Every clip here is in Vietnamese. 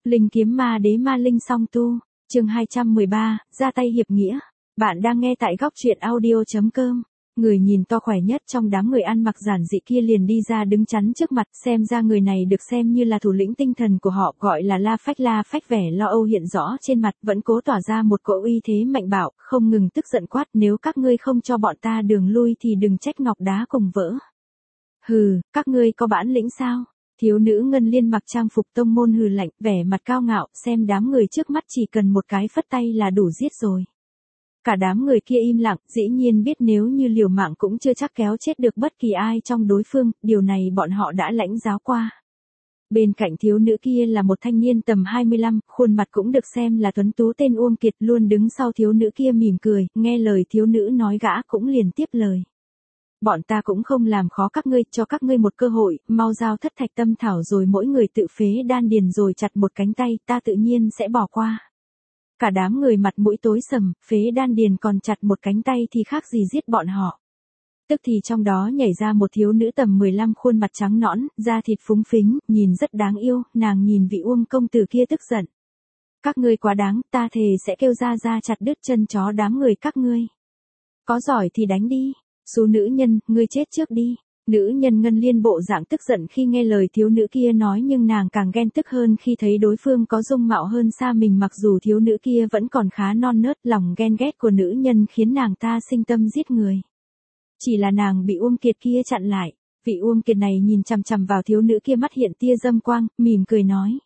Linh kiếm ma đế ma linh song tu, chương 213, ra tay hiệp nghĩa. Bạn đang nghe tại góc truyện audio.com. Người nhìn to khỏe nhất trong đám người ăn mặc giản dị kia liền đi ra đứng chắn trước mặt, xem ra người này được xem như là thủ lĩnh tinh thần của họ, gọi là La Phách, vẻ lo âu hiện rõ trên mặt, vẫn cố tỏa ra một cỗ uy thế mạnh bạo, không ngừng tức giận quát, nếu các ngươi không cho bọn ta đường lui thì đừng trách ngọc đá cùng vỡ. Hừ, các ngươi có bản lĩnh sao? Thiếu nữ Ngân Liên mặc trang phục tông môn hừ lạnh, vẻ mặt cao ngạo, xem đám người trước mắt chỉ cần một cái phất tay là đủ giết rồi. Cả đám người kia im lặng, dĩ nhiên biết nếu như liều mạng cũng chưa chắc kéo chết được bất kỳ ai trong đối phương, điều này bọn họ đã lãnh giáo qua. Bên cạnh thiếu nữ kia là một thanh niên tầm 25, khuôn mặt cũng được xem là tuấn tú, tên Uông Kiệt, luôn đứng sau thiếu nữ kia mỉm cười, nghe lời thiếu nữ nói gã cũng liền tiếp lời. Bọn ta cũng không làm khó các ngươi, cho các ngươi một cơ hội, mau giao thất thạch tâm thảo rồi mỗi người tự phế đan điền rồi chặt một cánh tay, ta tự nhiên sẽ bỏ qua. Cả đám người mặt mũi tối sầm, phế đan điền còn chặt một cánh tay thì khác gì giết bọn họ. Tức thì trong đó nhảy ra một thiếu nữ tầm 15, khuôn mặt trắng nõn, da thịt phúng phính, nhìn rất đáng yêu, nàng nhìn vị Uông công tử kia tức giận. Các ngươi quá đáng, ta thề sẽ kêu ra chặt đứt chân chó đám người các ngươi. Có giỏi thì đánh đi. Số nữ nhân, ngươi chết trước đi. Nữ nhân Ngân Liên bộ dạng tức giận khi nghe lời thiếu nữ kia nói, nhưng nàng càng ghen tức hơn khi thấy đối phương có dung mạo hơn xa mình, mặc dù thiếu nữ kia vẫn còn khá non nớt, lòng ghen ghét của nữ nhân khiến nàng ta sinh tâm giết người. Chỉ là nàng bị Uông Kiệt kia chặn lại. Vị Uông Kiệt này nhìn chằm chằm vào thiếu nữ kia, mắt hiện tia dâm quang, mỉm cười nói: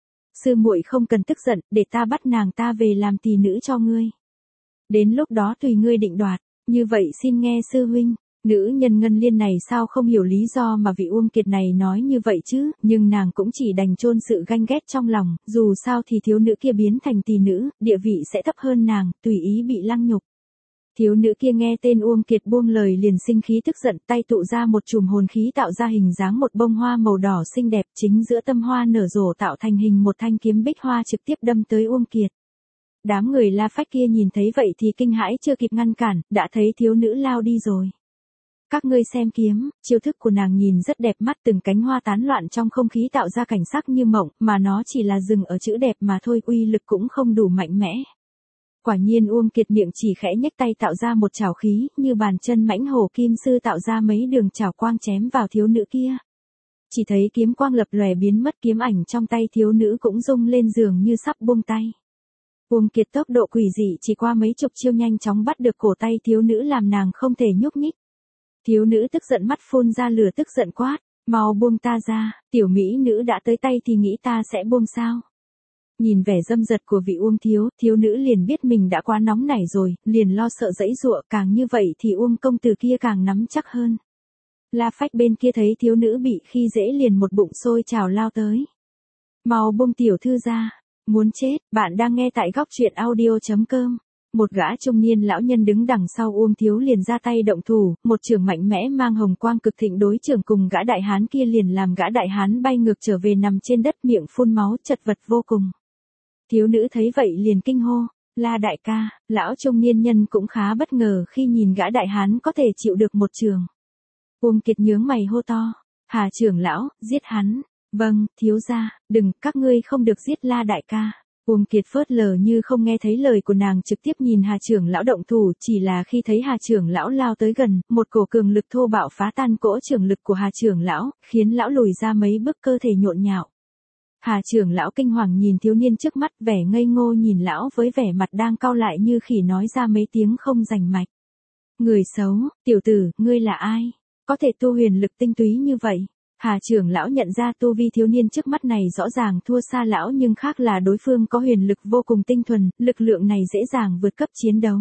sư muội không cần tức giận, để ta bắt nàng ta về làm tỳ nữ cho ngươi. Đến lúc đó tùy ngươi định đoạt. Như vậy xin nghe sư huynh. Nữ nhân Ngân Liên này sao không hiểu lý do mà vị Uông Kiệt này nói như vậy chứ, nhưng nàng cũng chỉ đành chôn sự ganh ghét trong lòng, dù sao thì thiếu nữ kia biến thành tỳ nữ, địa vị sẽ thấp hơn nàng, tùy ý bị lăng nhục. Thiếu nữ kia nghe tên Uông Kiệt buông lời liền sinh khí tức giận, tay tụ ra một chùm hồn khí tạo ra hình dáng một bông hoa màu đỏ xinh đẹp, chính giữa tâm hoa nở rộ tạo thành hình một thanh kiếm bích hoa trực tiếp đâm tới Uông Kiệt. Đám người La Phách kia nhìn thấy vậy thì kinh hãi chưa kịp ngăn cản, đã thấy thiếu nữ lao đi rồi. Các ngươi xem kiếm, chiêu thức của nàng nhìn rất đẹp mắt, từng cánh hoa tán loạn trong không khí tạo ra cảnh sắc như mộng, mà nó chỉ là dừng ở chữ đẹp mà thôi, uy lực cũng không đủ mạnh mẽ. Quả nhiên Uông Kiệt miệng chỉ khẽ nhếch tay tạo ra một chảo khí, như bàn chân mãnh hổ kim sư tạo ra mấy đường chảo quang chém vào thiếu nữ kia. Chỉ thấy kiếm quang lập lòe biến mất, kiếm ảnh trong tay thiếu nữ cũng rung lên dường như sắp buông tay. Uông Kiệt tốc độ quỷ dị chỉ qua mấy chục chiêu nhanh chóng bắt được cổ tay thiếu nữ, làm nàng không thể nhúc nhích. Thiếu nữ tức giận, mắt phun ra lửa tức giận quát: mau buông ta ra, tiểu mỹ nữ đã tới tay thì nghĩ ta sẽ buông sao? Nhìn vẻ dâm dật của vị Uông thiếu nữ liền biết mình đã quá nóng nảy rồi, liền lo sợ giãy giụa, càng như vậy thì Uông công tử kia càng nắm chắc hơn. La Phách bên kia thấy thiếu nữ bị khi dễ liền một bụng sôi trào lao tới. Mau buông tiểu thư ra. Muốn chết, bạn đang nghe tại góc truyện audio.com. Một gã trung niên lão nhân đứng đằng sau Uông thiếu liền ra tay động thủ, một chưởng mạnh mẽ mang hồng quang cực thịnh đối chưởng cùng gã đại hán kia, liền làm gã đại hán bay ngược trở về nằm trên đất, miệng phun máu chật vật vô cùng. Thiếu nữ thấy vậy liền kinh hô: La đại ca. Lão trung niên nhân cũng khá bất ngờ khi nhìn gã đại hán có thể chịu được một chưởng. Uông Kiệt nhướng mày hô to: Hà trưởng lão, giết hắn. Vâng, thiếu gia, đừng, các ngươi không được giết La đại ca. Uông Kiệt phớt lờ như không nghe thấy lời của nàng, trực tiếp nhìn Hà trưởng lão động thủ, chỉ là khi thấy Hà trưởng lão lao tới gần, một cổ cường lực thô bạo phá tan cỗ trưởng lực của Hà trưởng lão, khiến lão lùi ra mấy bước, cơ thể nhộn nhạo. Hà trưởng lão kinh hoàng nhìn thiếu niên trước mắt, vẻ ngây ngô nhìn lão với vẻ mặt đang cau lại như khỉ, nói ra mấy tiếng không rành mạch. Người xấu, tiểu tử, ngươi là ai? Có thể tu huyền lực tinh túy như vậy? Hà trưởng lão nhận ra tu vi thiếu niên trước mắt này rõ ràng thua xa lão, nhưng khác là đối phương có huyền lực vô cùng tinh thuần, lực lượng này dễ dàng vượt cấp chiến đấu.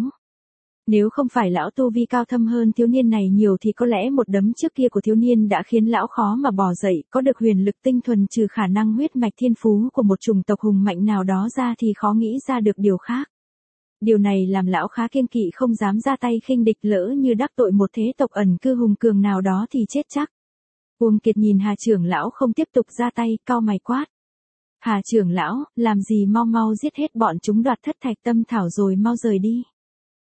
Nếu không phải lão tu vi cao thâm hơn thiếu niên này nhiều thì có lẽ một đấm trước kia của thiếu niên đã khiến lão khó mà bò dậy, có được huyền lực tinh thuần trừ khả năng huyết mạch thiên phú của một chủng tộc hùng mạnh nào đó ra thì khó nghĩ ra được điều khác. Điều này làm lão khá kiêng kỵ, không dám ra tay khinh địch, lỡ như đắc tội một thế tộc ẩn cư hùng cường nào đó thì chết chắc. Uông Kiệt nhìn Hà trưởng lão không tiếp tục ra tay, cau mày quát: Hà trưởng lão, làm gì, mau giết hết bọn chúng, đoạt thất thạch tâm thảo rồi mau rời đi.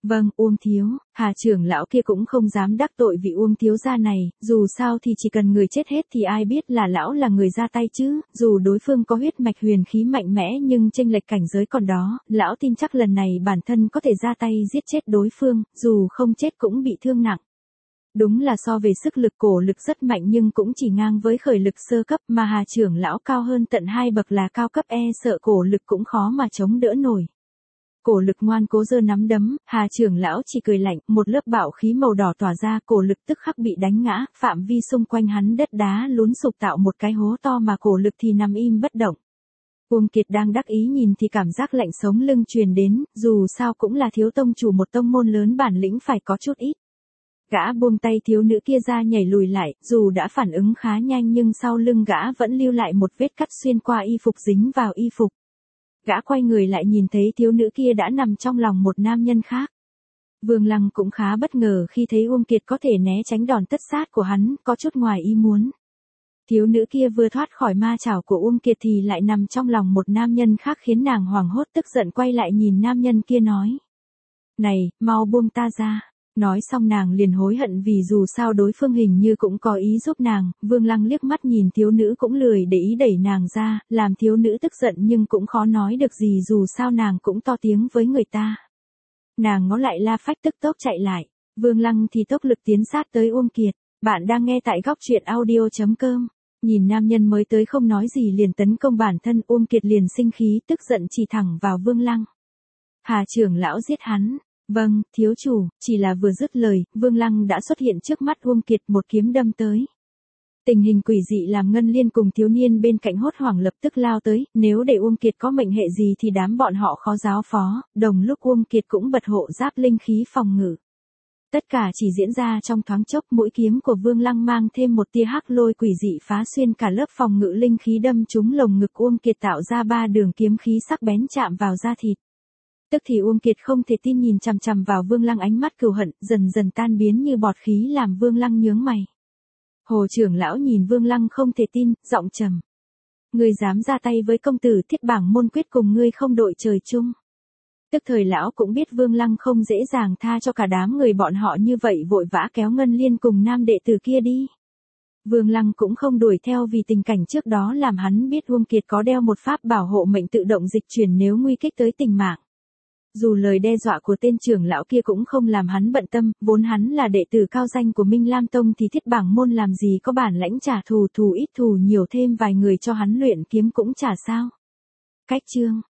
Vâng, Uông thiếu, Hà trưởng lão kia cũng không dám đắc tội vị Uông thiếu gia này, dù sao thì chỉ cần người chết hết thì ai biết là lão là người ra tay chứ, dù đối phương có huyết mạch huyền khí mạnh mẽ nhưng chênh lệch cảnh giới còn đó, lão tin chắc lần này bản thân có thể ra tay giết chết đối phương, dù không chết cũng bị thương nặng. Đúng là so về sức lực cổ lực rất mạnh nhưng cũng chỉ ngang với khởi lực sơ cấp mà Hà trưởng lão cao hơn tận 2 bậc là cao cấp sợ cổ lực cũng khó mà chống đỡ nổi. Cổ lực ngoan cố giơ nắm đấm, Hà trưởng lão chỉ cười lạnh, một lớp bạo khí màu đỏ tỏa ra, cổ lực tức khắc bị đánh ngã, phạm vi xung quanh hắn đất đá lún sụp tạo một cái hố to mà cổ lực thì nằm im bất động. Uông Kiệt đang đắc ý nhìn thì cảm giác lạnh sống lưng truyền đến, dù sao cũng là thiếu tông chủ một tông môn lớn bản lĩnh phải có chút ít. Gã buông tay thiếu nữ kia ra nhảy lùi lại, dù đã phản ứng khá nhanh nhưng sau lưng gã vẫn lưu lại một vết cắt xuyên qua y phục dính vào y phục. Gã quay người lại nhìn thấy thiếu nữ kia đã nằm trong lòng một nam nhân khác. Vương Lăng cũng khá bất ngờ khi thấy Uông Kiệt có thể né tránh đòn tất sát của hắn, có chút ngoài ý muốn. Thiếu nữ kia vừa thoát khỏi ma chảo của Uông Kiệt thì lại nằm trong lòng một nam nhân khác khiến nàng hoảng hốt tức giận quay lại nhìn nam nhân kia nói. Này, mau buông ta ra. Nói xong nàng liền hối hận vì dù sao đối phương hình như cũng có ý giúp nàng, Vương Lăng liếc mắt nhìn thiếu nữ cũng lười để ý đẩy nàng ra, làm thiếu nữ tức giận nhưng cũng khó nói được gì dù sao nàng cũng to tiếng với người ta. Nàng ngó lại La Phách tức tốc chạy lại, Vương Lăng thì tốc lực tiến sát tới Uông Kiệt, bạn đang nghe tại góc truyện audio.com. Nhìn nam nhân mới tới không nói gì liền tấn công bản thân Uông Kiệt liền sinh khí tức giận chỉ thẳng vào Vương Lăng. Hà trưởng lão giết hắn. Vâng, thiếu chủ, chỉ là vừa dứt lời, Vương Lăng đã xuất hiện trước mắt Uông Kiệt một kiếm đâm tới. Tình hình quỷ dị làm Ngân Liên cùng thiếu niên bên cạnh hốt hoảng lập tức lao tới, nếu để Uông Kiệt có mệnh hệ gì thì đám bọn họ khó giáo phó, đồng lúc Uông Kiệt cũng bật hộ giáp linh khí phòng ngự. Tất cả chỉ diễn ra trong thoáng chốc, mũi kiếm của Vương Lăng mang thêm một tia hắc lôi quỷ dị phá xuyên cả lớp phòng ngự linh khí đâm trúng lồng ngực Uông Kiệt tạo ra 3 đường kiếm khí sắc bén chạm vào da thịt. Tức thì Uông Kiệt không thể tin nhìn chằm chằm vào Vương Lăng ánh mắt cừu hận, dần dần tan biến như bọt khí làm Vương Lăng nhướng mày. Hồ trưởng lão nhìn Vương Lăng không thể tin, giọng trầm. Ngươi dám ra tay với công tử Thiết Bảng môn quyết cùng ngươi không đội trời chung. Tức thời lão cũng biết Vương Lăng không dễ dàng tha cho cả đám người bọn họ như vậy vội vã kéo Ngân Liên cùng nam đệ tử kia đi. Vương Lăng cũng không đuổi theo vì tình cảnh trước đó làm hắn biết Uông Kiệt có đeo một pháp bảo hộ mệnh tự động dịch chuyển nếu nguy kích tới tính mạng. Dù lời đe dọa của tên trưởng lão kia cũng không làm hắn bận tâm, vốn hắn là đệ tử cao danh của Minh Lam Tông thì Thiết Bảng môn làm gì có bản lãnh trả thù, thù ít thù nhiều thêm vài người cho hắn luyện kiếm cũng chả sao. Cách chương